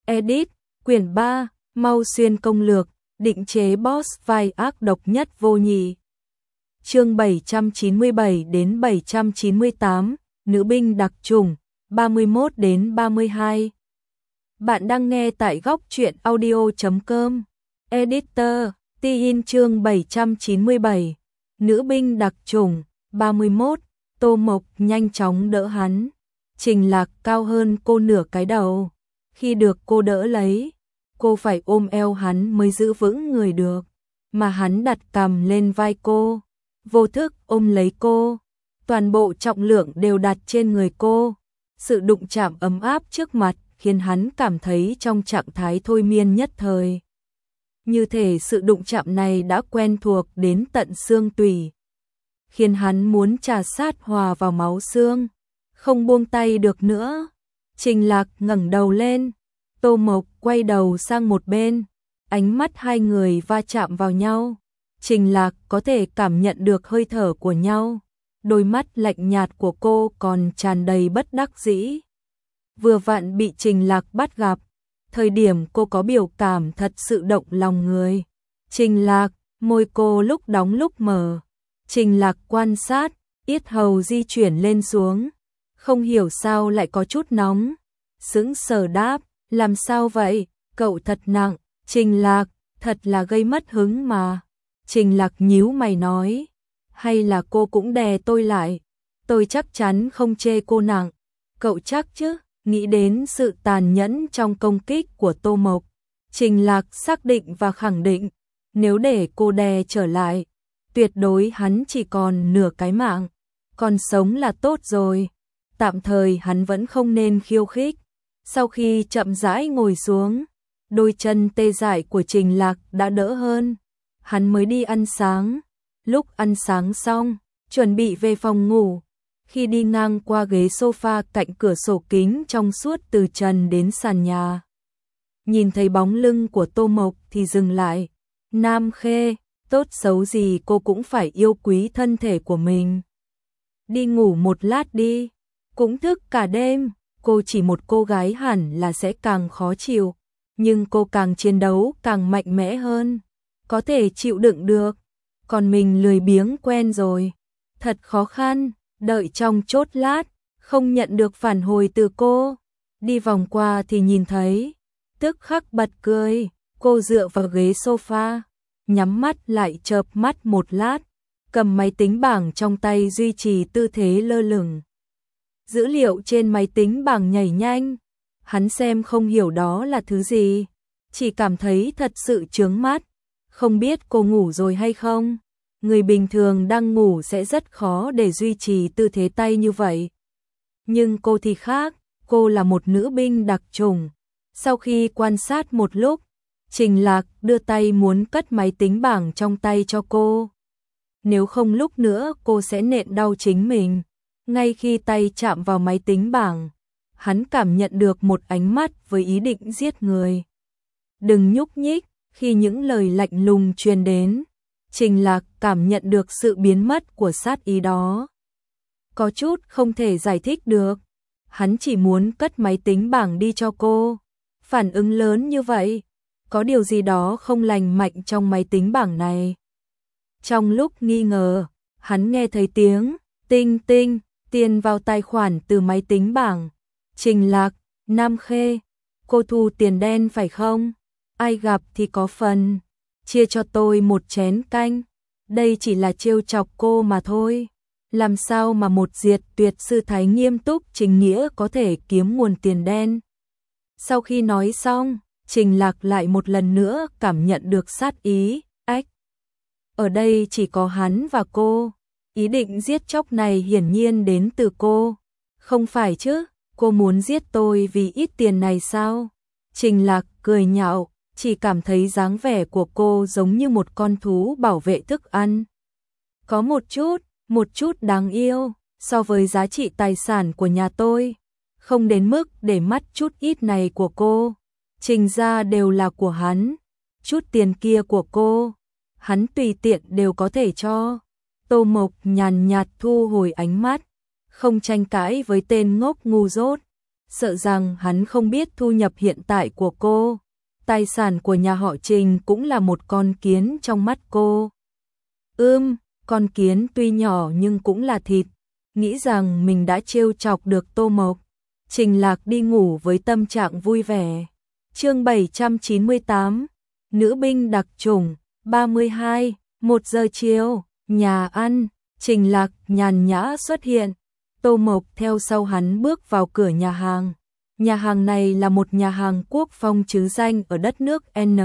Edit, quyển 3, Mau Xuyên công lược, định chế boss vai ác độc nhất vô nhị. Chương 797 đến 798, nữ binh đặc chủng, 31 đến 32. Bạn đang nghe tại góc truyện audio.com. Editor, Tin chương 797, nữ binh đặc chủng, 31, Tô Mộc nhanh chóng đỡ hắn. Trình Lạc cao hơn cô nửa cái đầu. Khi được cô đỡ lấy, cô phải ôm eo hắn mới giữ vững người được. Mà hắn đặt cằm lên vai cô, vô thức ôm lấy cô. Toàn bộ trọng lượng đều đặt trên người cô. Sự đụng chạm ấm áp trước mặt khiến hắn cảm thấy trong trạng thái thôi miên nhất thời. Như thể sự đụng chạm này đã quen thuộc đến tận xương tủy, khiến hắn muốn trà sát hòa vào máu xương, không buông tay được nữa. Trình Lạc ngẩng đầu lên, Tô Mộc quay đầu sang một bên, ánh mắt hai người va chạm vào nhau. Trình Lạc có thể cảm nhận được hơi thở của nhau, đôi mắt lạnh nhạt của cô còn tràn đầy bất đắc dĩ. Vừa vặn bị Trình Lạc bắt gặp, thời điểm cô có biểu cảm thật sự động lòng người. Trình Lạc, môi cô lúc đóng lúc mở. Trình Lạc quan sát, yết hầu di chuyển lên xuống, không hiểu sao lại có chút nóng. Sững sờ đáp, làm sao vậy, cậu thật nặng. Trình Lạc, thật là gây mất hứng mà. Trình Lạc nhíu mày nói, hay là cô cũng đè tôi lại, tôi chắc chắn không chê cô nặng. Cậu chắc chứ? Nghĩ đến sự tàn nhẫn trong công kích của Tô Mộc, Trình Lạc xác định và khẳng định, nếu để cô đè trở lại, tuyệt đối hắn chỉ còn nửa cái mạng, còn sống là tốt rồi. Tạm thời hắn vẫn không nên khiêu khích. Sau khi chậm rãi ngồi xuống, đôi chân tê dại của Trình Lạc đã đỡ hơn. Hắn mới đi ăn sáng. Lúc ăn sáng xong, chuẩn bị về phòng ngủ, khi đi ngang qua ghế sofa cạnh cửa sổ kính trong suốt từ trần đến sàn nhà, nhìn thấy bóng lưng của Tô Mộc thì dừng lại. Nam Khê, tốt xấu gì cô cũng phải yêu quý thân thể của mình. Đi ngủ một lát đi. Cũng thức cả đêm. Cô chỉ một cô gái hẳn là sẽ càng khó chịu, nhưng cô càng chiến đấu càng mạnh mẽ hơn, có thể chịu đựng được. Còn mình lười biếng quen rồi, thật khó khăn. Đợi trong chốt lát, không nhận được phản hồi từ cô. Đi vòng qua thì nhìn thấy, tức khắc bật cười. Cô dựa vào ghế sofa, nhắm mắt lại chợp mắt một lát, cầm máy tính bảng trong tay duy trì tư thế lơ lửng. Dữ liệu trên máy tính bảng nhảy nhanh, hắn xem không hiểu đó là thứ gì, chỉ cảm thấy thật sự chướng mắt. Không biết cô ngủ rồi hay không? Người bình thường đang ngủ sẽ rất khó để duy trì tư thế tay như vậy. Nhưng cô thì khác, cô là một nữ binh đặc chủng. Sau khi quan sát một lúc, Trình Lạc đưa tay muốn cất máy tính bảng trong tay cho cô. Nếu không lúc nữa cô sẽ nện đau chính mình. Ngay khi tay chạm vào máy tính bảng, hắn cảm nhận được một ánh mắt với ý định giết người. Đừng nhúc nhích. Khi những lời lạnh lùng truyền đến, Trình Lạc cảm nhận được sự biến mất của sát ý đó. Có chút không thể giải thích được. Hắn chỉ muốn cất máy tính bảng đi cho cô. Phản ứng lớn như vậy, có điều gì đó không lành mạnh trong máy tính bảng này. Trong lúc nghi ngờ, hắn nghe thấy tiếng tinh tinh, tiền vào tài khoản từ máy tính bảng. Trình Lạc, Nam Khê, cô thu tiền đen phải không? Ai gặp thì có phần, chia cho tôi một chén canh. Đây chỉ là trêu chọc cô mà thôi. Làm sao mà một diệt tuyệt sư thái nghiêm túc chính nghĩa có thể kiếm nguồn tiền đen? Sau khi nói xong, Trình Lạc lại một lần nữa cảm nhận được sát ý. Ách! Ở đây chỉ có hắn và cô. Ý định giết chóc này hiển nhiên đến từ cô. Không phải chứ, cô muốn giết tôi vì ít tiền này sao? Trình Lạc cười nhạo, chỉ cảm thấy dáng vẻ của cô giống như một con thú bảo vệ thức ăn. Có một chút đáng yêu, so với giá trị tài sản của nhà tôi. Không đến mức để mắt chút ít này của cô. Trình ra đều là của hắn. Chút tiền kia của cô, hắn tùy tiện đều có thể cho. Tô Mộc nhàn nhạt thu hồi ánh mắt, không tranh cãi với tên ngốc ngu dốt. sợ rằng hắn không biết thu nhập hiện tại của cô. Tài sản của nhà họ Trình cũng là một con kiến trong mắt cô. Con kiến tuy nhỏ nhưng cũng là thịt. Nghĩ rằng mình đã trêu chọc được Tô Mộc, Trình Lạc đi ngủ với tâm trạng vui vẻ. Chương 798, nữ binh đặc chủng, 32, 1 giờ chiều, nhà ăn, Trình Lạc nhàn nhã xuất hiện. Tô Mộc theo sau hắn bước vào cửa nhà hàng. Nhà hàng này là một nhà hàng quốc phong trứ danh ở đất nước N.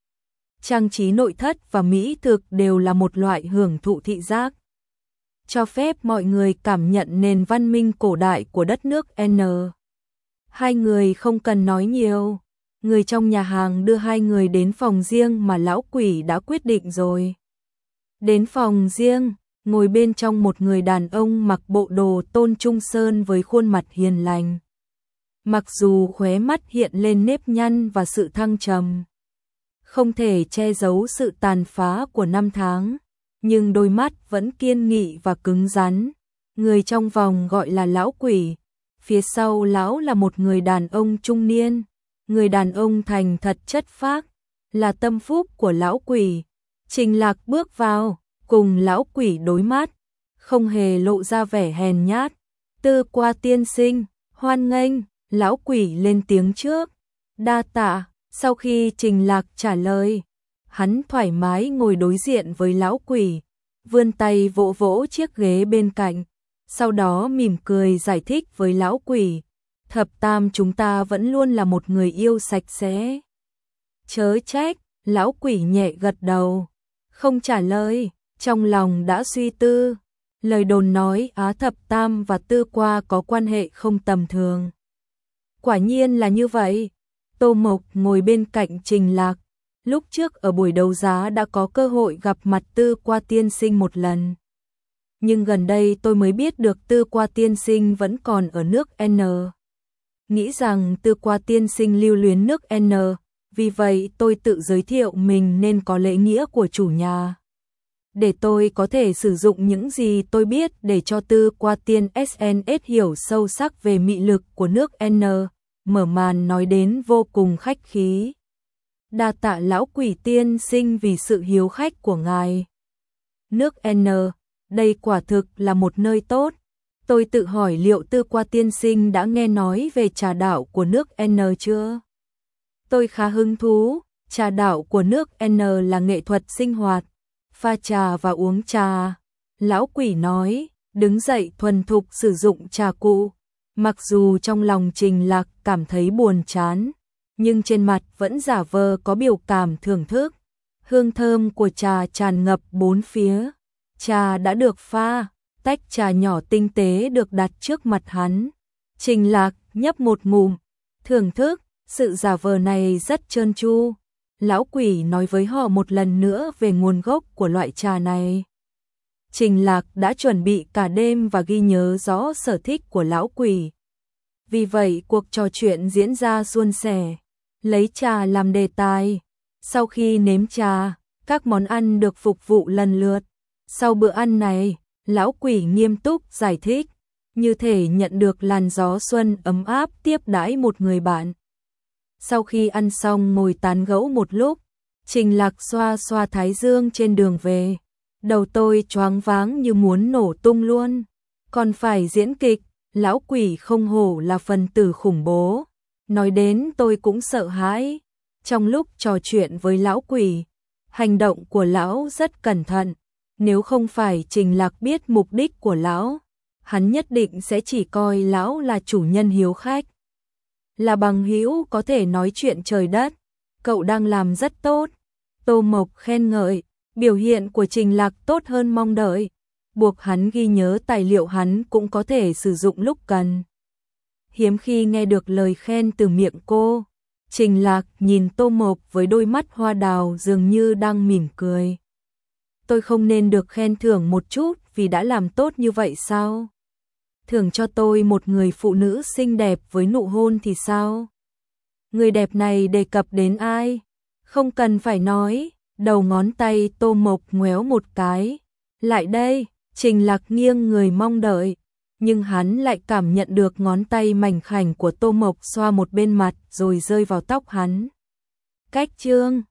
Trang trí nội thất và mỹ thực đều là một loại hưởng thụ thị giác, cho phép mọi người cảm nhận nền văn minh cổ đại của đất nước N. Hai người không cần nói nhiều. Người trong nhà hàng đưa hai người đến phòng riêng mà lão quỷ đã quyết định rồi. Đến phòng riêng, ngồi bên trong một người đàn ông mặc bộ đồ Tôn Trung Sơn với khuôn mặt hiền lành. Mặc dù khóe mắt hiện lên nếp nhăn và sự thăng trầm, không thể che giấu sự tàn phá của năm tháng, nhưng đôi mắt vẫn kiên nghị và cứng rắn. Người trong vòng gọi là lão quỷ, phía sau lão là một người đàn ông trung niên. Người đàn ông thành thật chất phác, là tâm phúc của lão quỷ. Trình Lạc bước vào, cùng lão quỷ đối mắt, không hề lộ ra vẻ hèn nhát. Tư Qua tiên sinh, hoan nghênh, lão quỷ lên tiếng trước. Đa tạ. Sau khi Trình Lạc trả lời, hắn thoải mái ngồi đối diện với lão quỷ, vươn tay vỗ vỗ chiếc ghế bên cạnh, sau đó mỉm cười giải thích với lão quỷ. Thập Tam chúng ta vẫn luôn là một người yêu sạch sẽ. Chớ trách, lão quỷ nhẹ gật đầu, không trả lời, trong lòng đã suy tư. Lời đồn nói Á Thập Tam và Tư Qua có quan hệ không tầm thường. Quả nhiên là như vậy. Tô Mộc ngồi bên cạnh Trình Lạc. Lúc trước ở buổi đấu giá đã có cơ hội gặp mặt Tư Qua tiên sinh một lần. Nhưng gần đây tôi mới biết được Tư Qua tiên sinh vẫn còn ở nước N. Nghĩ rằng Tư Qua tiên sinh lưu luyến nước N, vì vậy tôi tự giới thiệu mình nên có lễ nghĩa của chủ nhà. Để tôi có thể sử dụng những gì tôi biết để cho Tư Qua tiên SNS hiểu sâu sắc về mị lực của nước N. Mở màn nói đến vô cùng khách khí. Đa tạ lão quỷ tiên sinh vì sự hiếu khách của ngài. Nước N, đây quả thực là một nơi tốt. Tôi tự hỏi liệu Tư Qua tiên sinh đã nghe nói về trà đạo của nước N chưa? Tôi khá hứng thú. Trà đạo của nước N là nghệ thuật sinh hoạt, pha trà và uống trà. Lão quỷ nói, đứng dậy thuần thục sử dụng trà cụ. Mặc dù trong lòng Trình Lạc cảm thấy buồn chán, nhưng trên mặt vẫn giả vờ có biểu cảm thưởng thức. Hương thơm của trà tràn ngập bốn phía. Trà đã được pha, tách trà nhỏ tinh tế được đặt trước mặt hắn. Trình Lạc nhấp một ngụm, thưởng thức, sự giả vờ này rất trơn tru. Lão quỷ nói với họ một lần nữa về nguồn gốc của loại trà này. Trình Lạc đã chuẩn bị cả đêm và ghi nhớ rõ sở thích của lão quỷ. Vì vậy cuộc trò chuyện diễn ra suôn sẻ, lấy trà làm đề tài. Sau khi nếm trà, các món ăn được phục vụ lần lượt. Sau bữa ăn này, lão quỷ nghiêm túc giải thích, như thể nhận được làn gió xuân ấm áp tiếp đãi một người bạn. Sau khi ăn xong ngồi tán gẫu một lúc, Trình Lạc xoa xoa thái dương trên đường về. Đầu tôi choáng váng như muốn nổ tung luôn. Còn phải diễn kịch, lão quỷ không hổ là phần tử khủng bố. Nói đến tôi cũng sợ hãi. Trong lúc trò chuyện với lão quỷ, hành động của lão rất cẩn thận. Nếu không phải Trình Lạc biết mục đích của lão, hắn nhất định sẽ chỉ coi lão là chủ nhân hiếu khách, là bằng hữu có thể nói chuyện trời đất. Cậu đang làm rất tốt. Tô Mộc khen ngợi, biểu hiện của Trình Lạc tốt hơn mong đợi, buộc hắn ghi nhớ tài liệu hắn cũng có thể sử dụng lúc cần. Hiếm khi nghe được lời khen từ miệng cô. Trình Lạc nhìn Tô Mộc với đôi mắt hoa đào dường như đang mỉm cười. Tôi không nên được khen thưởng một chút vì đã làm tốt như vậy sao? Thưởng cho tôi một người phụ nữ xinh đẹp với nụ hôn thì sao? Người đẹp này đề cập đến ai? Không cần phải nói. Đầu ngón tay Tô Mộc ngoéo một cái. Lại đây. Trình Lạc nghiêng người mong đợi. nhưng hắn lại cảm nhận được ngón tay mảnh khảnh của Tô Mộc xoa một bên mặt rồi rơi vào tóc hắn. Cách Trương